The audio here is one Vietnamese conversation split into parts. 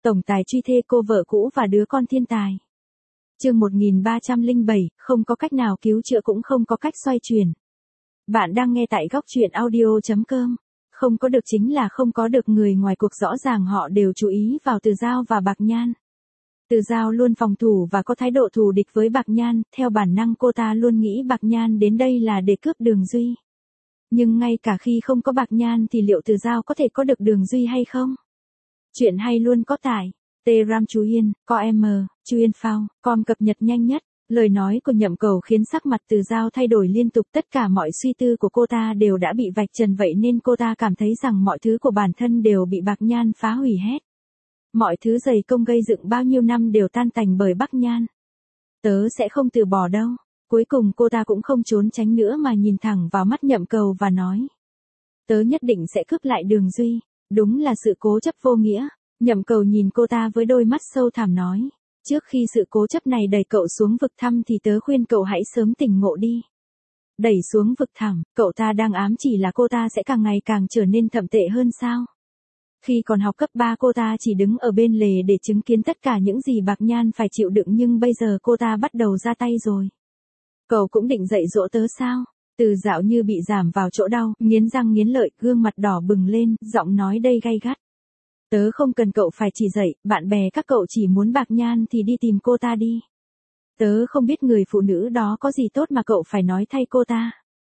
Tổng tài truy thê cô vợ cũ và đứa con thiên tài. Chương 1307, không có cách nào cứu chữa cũng không có cách xoay chuyển. Bạn đang nghe tại góc truyện audio.com. Không có được chính là không có được, người ngoài cuộc rõ ràng họ đều chú ý vào Từ Dao và Bạc Nhan. Từ Dao luôn phòng thủ và có thái độ thù địch với Bạc Nhan, theo bản năng cô ta luôn nghĩ Bạc Nhan đến đây là để cướp Đường Duy. Nhưng ngay cả khi không có Bạc Nhan thì liệu Từ Dao có thể có được Đường Duy hay không? Chuyện hay luôn có tại Telegram Chú Yên, có Chú Yên Phao, com cập nhật nhanh nhất. Lời nói của Nhậm Cầu khiến sắc mặt Từ Dao thay đổi liên tục, tất cả mọi suy tư của cô ta đều đã bị vạch trần, vậy nên cô ta cảm thấy rằng mọi thứ của bản thân đều bị Bạc Nhan phá hủy hết. Mọi thứ dày công gây dựng bao nhiêu năm đều tan tành bởi Bạc Nhan. Tớ sẽ không từ bỏ đâu. Cuối cùng cô ta cũng không trốn tránh nữa mà nhìn thẳng vào mắt Nhậm Cầu và nói. Tớ nhất định sẽ cướp lại Đường Duy. Đúng là sự cố chấp vô nghĩa. Nhậm Cầu nhìn cô ta với đôi mắt sâu thẳm nói. Trước khi sự cố chấp này đẩy cậu xuống vực thẳm thì tớ khuyên cậu hãy sớm tỉnh ngộ đi. Đẩy xuống vực thẳm, cậu ta đang ám chỉ là cô ta sẽ càng ngày càng trở nên thậm tệ hơn sao? Khi còn học cấp 3 cô ta chỉ đứng ở bên lề để chứng kiến tất cả những gì Bạc Nhan phải chịu đựng, nhưng bây giờ cô ta bắt đầu ra tay rồi. Cậu cũng định dạy dỗ tớ sao? Từ Dạo như bị giảm vào chỗ đau, nghiến răng nghiến lợi, gương mặt đỏ bừng lên, giọng nói đầy gay gắt. Tớ không cần cậu phải chỉ dạy, bạn bè các cậu chỉ muốn Bạc Nhan thì đi tìm cô ta đi. Tớ không biết người phụ nữ đó có gì tốt mà cậu phải nói thay cô ta.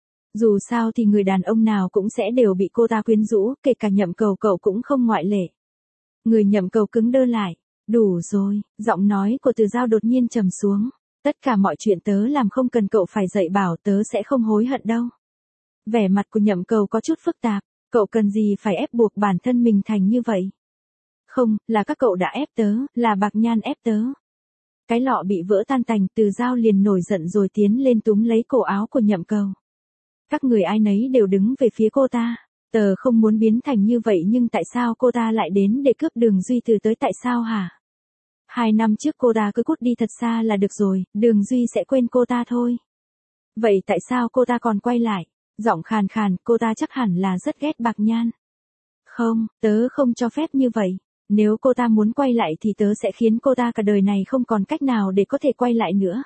Dù sao thì người đàn ông nào cũng sẽ đều bị cô ta quyến rũ, kể cả Nhậm Cầu cậu cũng không ngoại lệ. Người Nhậm Cầu cứng đơ lại. Đủ rồi, giọng nói của Từ Dao đột nhiên trầm xuống. Tất cả mọi chuyện tớ làm không cần cậu phải dạy bảo, tớ sẽ không hối hận đâu. Vẻ mặt của Nhậm Cầu có chút phức tạp. Cậu cần gì phải ép buộc bản thân mình thành như vậy? Không, là các cậu đã ép tớ, là Bạc Nhan ép tớ. Cái lọ bị vỡ tan tành, Từ Dao liền nổi giận rồi tiến lên túm lấy cổ áo của Nhậm Cầu. Các người ai nấy đều đứng về phía cô ta. Tớ không muốn biến thành như vậy, nhưng tại sao cô ta lại đến để cướp Đường Duy từ tới tại sao hả? 2 năm trước cô ta cứ cút đi thật xa là được rồi, Đường Duy sẽ quên cô ta thôi. Vậy tại sao cô ta còn quay lại? Giọng khàn khàn, cô ta chắc hẳn là rất ghét Bạc Nhan. Không, tớ không cho phép như vậy. Nếu cô ta muốn quay lại thì tớ sẽ khiến cô ta cả đời này không còn cách nào để có thể quay lại nữa.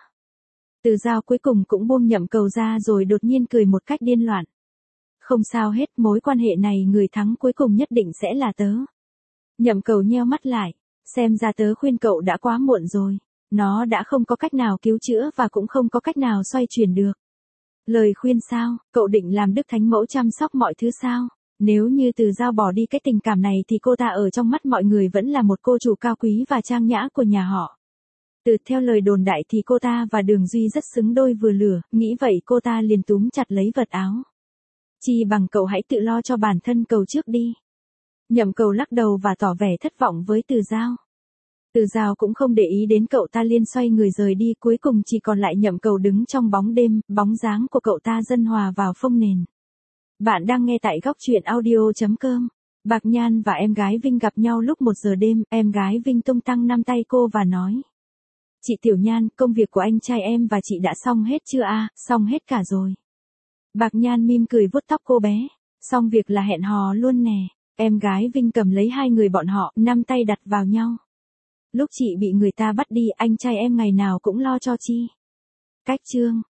Từ Dao cuối cùng cũng buông Nhậm Cầu ra rồi đột nhiên cười một cách điên loạn. Không sao hết, mối quan hệ này người thắng cuối cùng nhất định sẽ là tớ. Nhậm Cầu nheo mắt lại. Xem ra tớ khuyên cậu đã quá muộn rồi. Nó đã không có cách nào cứu chữa và cũng không có cách nào xoay chuyển được. Lời khuyên sao? Cậu định làm Đức Thánh Mẫu chăm sóc mọi thứ sao? Nếu như Từ Dao bỏ đi cái tình cảm này thì cô ta ở trong mắt mọi người vẫn là một cô chủ cao quý và trang nhã của nhà họ. Theo lời đồn đại thì cô ta và Đường Duy rất xứng đôi vừa lửa, nghĩ vậy cô ta liền túm chặt lấy vật áo. Chi bằng cậu hãy tự lo cho bản thân cậu trước đi. Nhậm Cầu lắc đầu và tỏ vẻ thất vọng với Từ Dao. Từ Dao cũng không để ý đến cậu ta, liền xoay người rời đi, cuối cùng chỉ còn lại Nhậm Cầu đứng trong bóng đêm, bóng dáng của cậu ta dần hòa vào phông nền. Bạn đang nghe tại góc truyện audio.com. Bạc Nhan và em gái Vinh gặp nhau lúc 1 giờ đêm, em gái Vinh tung tăng nắm tay cô và nói. Chị Tiểu Nhan, công việc của anh trai em và chị đã xong hết chưa a? Xong hết cả rồi. Bạc Nhan mỉm cười vuốt tóc cô bé. Xong việc là hẹn hò luôn nè. Em gái Vinh cầm lấy hai người bọn họ, nắm tay đặt vào nhau. Lúc chị bị người ta bắt đi, anh trai em ngày nào cũng lo cho chi. Cách chương.